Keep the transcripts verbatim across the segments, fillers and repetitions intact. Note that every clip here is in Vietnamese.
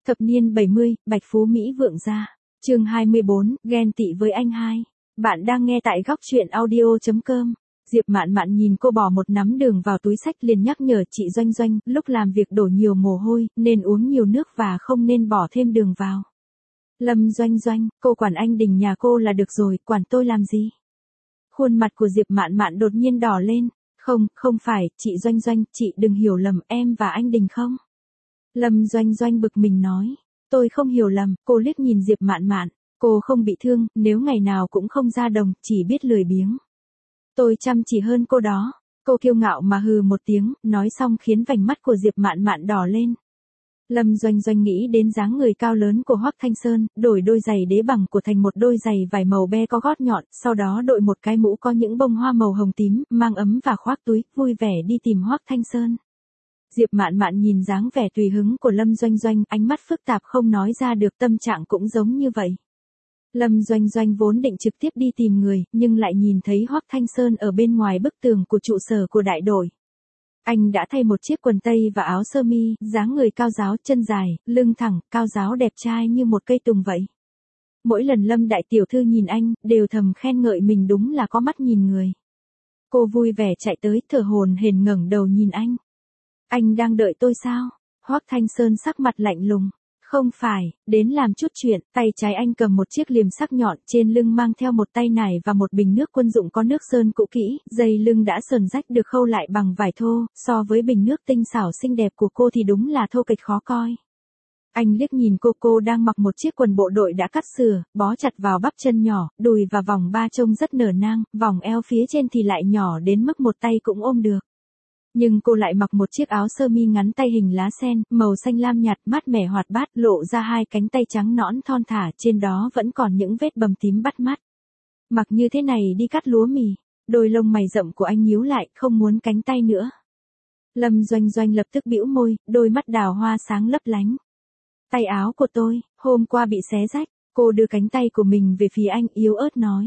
Thập niên bảy mươi, Bạch Phú Mỹ vượng gia. Chương hai mươi bốn, ghen tị với anh hai. Bạn đang nghe tại góc truyện audio chấm com. Diệp Mạn Mạn nhìn cô bỏ một nắm đường vào túi xách liền nhắc nhở chị Doanh Doanh, lúc làm việc đổ nhiều mồ hôi, nên uống nhiều nước và không nên bỏ thêm đường vào. Lâm Doanh Doanh, cô quản anh Đình nhà cô là được rồi, quản tôi làm gì? Khuôn mặt của Diệp Mạn Mạn đột nhiên đỏ lên. Không, không phải, chị Doanh Doanh, chị đừng hiểu lầm em và anh Đình không? Lâm Doanh Doanh bực mình nói. Tôi không hiểu lầm, cô liếc nhìn Diệp Mạn Mạn. Cô không bị thương, nếu ngày nào cũng không ra đồng, chỉ biết lười biếng. Tôi chăm chỉ hơn cô đó. Cô kiêu ngạo mà hừ một tiếng, nói xong khiến vành mắt của Diệp Mạn Mạn đỏ lên. Lâm Doanh Doanh nghĩ đến dáng người cao lớn của Hoắc Thanh Sơn, đổi đôi giày đế bằng của thành một đôi giày vải màu be có gót nhọn, sau đó đội một cái mũ có những bông hoa màu hồng tím, mang ấm và khoác túi, vui vẻ đi tìm Hoắc Thanh Sơn. Diệp Mạn Mạn nhìn dáng vẻ tùy hứng của Lâm Doanh Doanh, ánh mắt phức tạp không nói ra được, tâm trạng cũng giống như vậy. Lâm Doanh Doanh vốn định trực tiếp đi tìm người, nhưng lại nhìn thấy Hoắc Thanh Sơn ở bên ngoài bức tường của trụ sở của đại đội. Anh đã thay một chiếc quần tây và áo sơ mi, dáng người cao ráo, chân dài, lưng thẳng, cao ráo đẹp trai như một cây tùng vậy. Mỗi lần Lâm đại tiểu thư nhìn anh, đều thầm khen ngợi mình đúng là có mắt nhìn người. Cô vui vẻ chạy tới, thở hổn hển ngẩng đầu nhìn anh. Anh đang đợi tôi sao? Hoắc Thanh Sơn sắc mặt lạnh lùng. Không phải, đến làm chút chuyện. Tay trái anh cầm một chiếc liềm sắc nhọn, trên lưng mang theo một tay nải và một bình nước quân dụng có nước sơn cũ kỹ, dây lưng đã sờn rách được khâu lại bằng vải thô, so với bình nước tinh xảo xinh đẹp của cô thì đúng là thô kệch khó coi. Anh liếc nhìn cô, cô đang mặc một chiếc quần bộ đội đã cắt sửa, bó chặt vào bắp chân nhỏ, đùi và vòng ba trông rất nở nang, vòng eo phía trên thì lại nhỏ đến mức một tay cũng ôm được. Nhưng cô lại mặc một chiếc áo sơ mi ngắn tay hình lá sen, màu xanh lam nhạt, mát mẻ hoạt bát, lộ ra hai cánh tay trắng nõn thon thả, trên đó vẫn còn những vết bầm tím bắt mắt. Mặc như thế này đi cắt lúa mì, đôi lông mày rậm của anh nhíu lại, không muốn cánh tay nữa. Lâm Doanh Doanh lập tức bĩu môi, đôi mắt đào hoa sáng lấp lánh. Tay áo của tôi, hôm qua bị xé rách, cô đưa cánh tay của mình về phía anh, yếu ớt nói.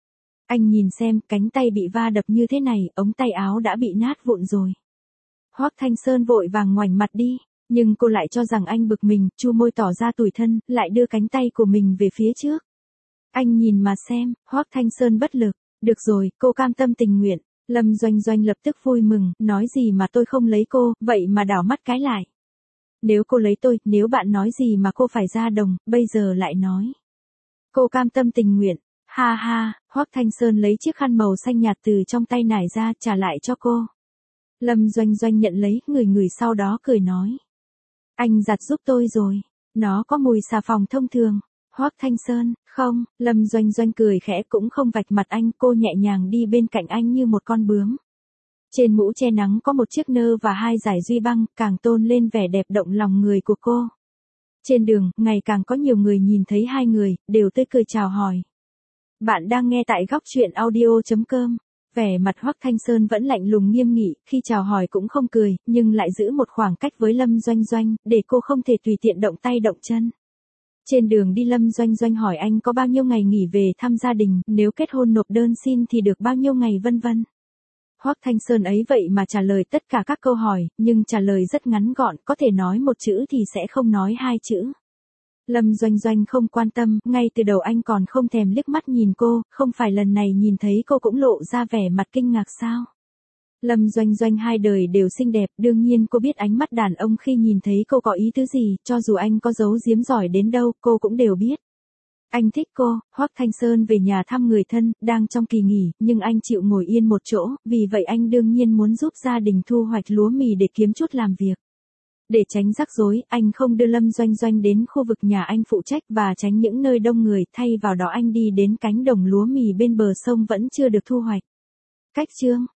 Anh nhìn xem, cánh tay bị va đập như thế này, ống tay áo đã bị nát vụn rồi. Hoắc Thanh Sơn vội vàng ngoảnh mặt đi, nhưng cô lại cho rằng anh bực mình, chu môi tỏ ra tủi thân, lại đưa cánh tay của mình về phía trước. Anh nhìn mà xem, Hoắc Thanh Sơn bất lực. Được rồi, cô cam tâm tình nguyện. Lâm Doanh Doanh lập tức vui mừng, nói gì mà tôi không lấy cô, vậy mà đảo mắt cái lại. Nếu cô lấy tôi, nếu bạn nói gì mà cô phải ra đồng, bây giờ lại nói. Cô cam tâm tình nguyện. Ha ha, Hoắc Thanh Sơn lấy chiếc khăn màu xanh nhạt từ trong tay nải ra, trả lại cho cô. Lâm Doanh Doanh nhận lấy, ngửi ngửi sau đó cười nói. Anh giặt giúp tôi rồi, nó có mùi xà phòng thông thường. Hoắc Thanh Sơn, không, Lâm Doanh Doanh cười khẽ cũng không vạch mặt anh, cô nhẹ nhàng đi bên cạnh anh như một con bướm. Trên mũ che nắng có một chiếc nơ và hai dải duy băng, càng tôn lên vẻ đẹp động lòng người của cô. Trên đường, ngày càng có nhiều người nhìn thấy hai người, đều tươi cười chào hỏi. Bạn đang nghe tại góc truyện audio chấm com. Vẻ mặt Hoắc Thanh Sơn vẫn lạnh lùng nghiêm nghị, khi chào hỏi cũng không cười, nhưng lại giữ một khoảng cách với Lâm Doanh Doanh, để cô không thể tùy tiện động tay động chân. Trên đường đi Lâm Doanh Doanh hỏi anh có bao nhiêu ngày nghỉ về thăm gia đình, nếu kết hôn nộp đơn xin thì được bao nhiêu ngày vân vân. Hoắc Thanh Sơn ấy vậy mà trả lời tất cả các câu hỏi, nhưng trả lời rất ngắn gọn, có thể nói một chữ thì sẽ không nói hai chữ. Lâm Doanh Doanh không quan tâm, ngay từ đầu anh còn không thèm liếc mắt nhìn cô, không phải lần này nhìn thấy cô cũng lộ ra vẻ mặt kinh ngạc sao. Lâm Doanh Doanh hai đời đều xinh đẹp, đương nhiên cô biết ánh mắt đàn ông khi nhìn thấy cô có ý tứ gì, cho dù anh có giấu giếm giỏi đến đâu, cô cũng đều biết. Anh thích cô. Hoắc Thanh Sơn về nhà thăm người thân, đang trong kỳ nghỉ, nhưng anh chịu ngồi yên một chỗ, vì vậy anh đương nhiên muốn giúp gia đình thu hoạch lúa mì để kiếm chút làm việc. Để tránh rắc rối, anh không đưa Lâm Doanh Doanh đến khu vực nhà anh phụ trách và tránh những nơi đông người, thay vào đó anh đi đến cánh đồng lúa mì bên bờ sông vẫn chưa được thu hoạch. Cách chương,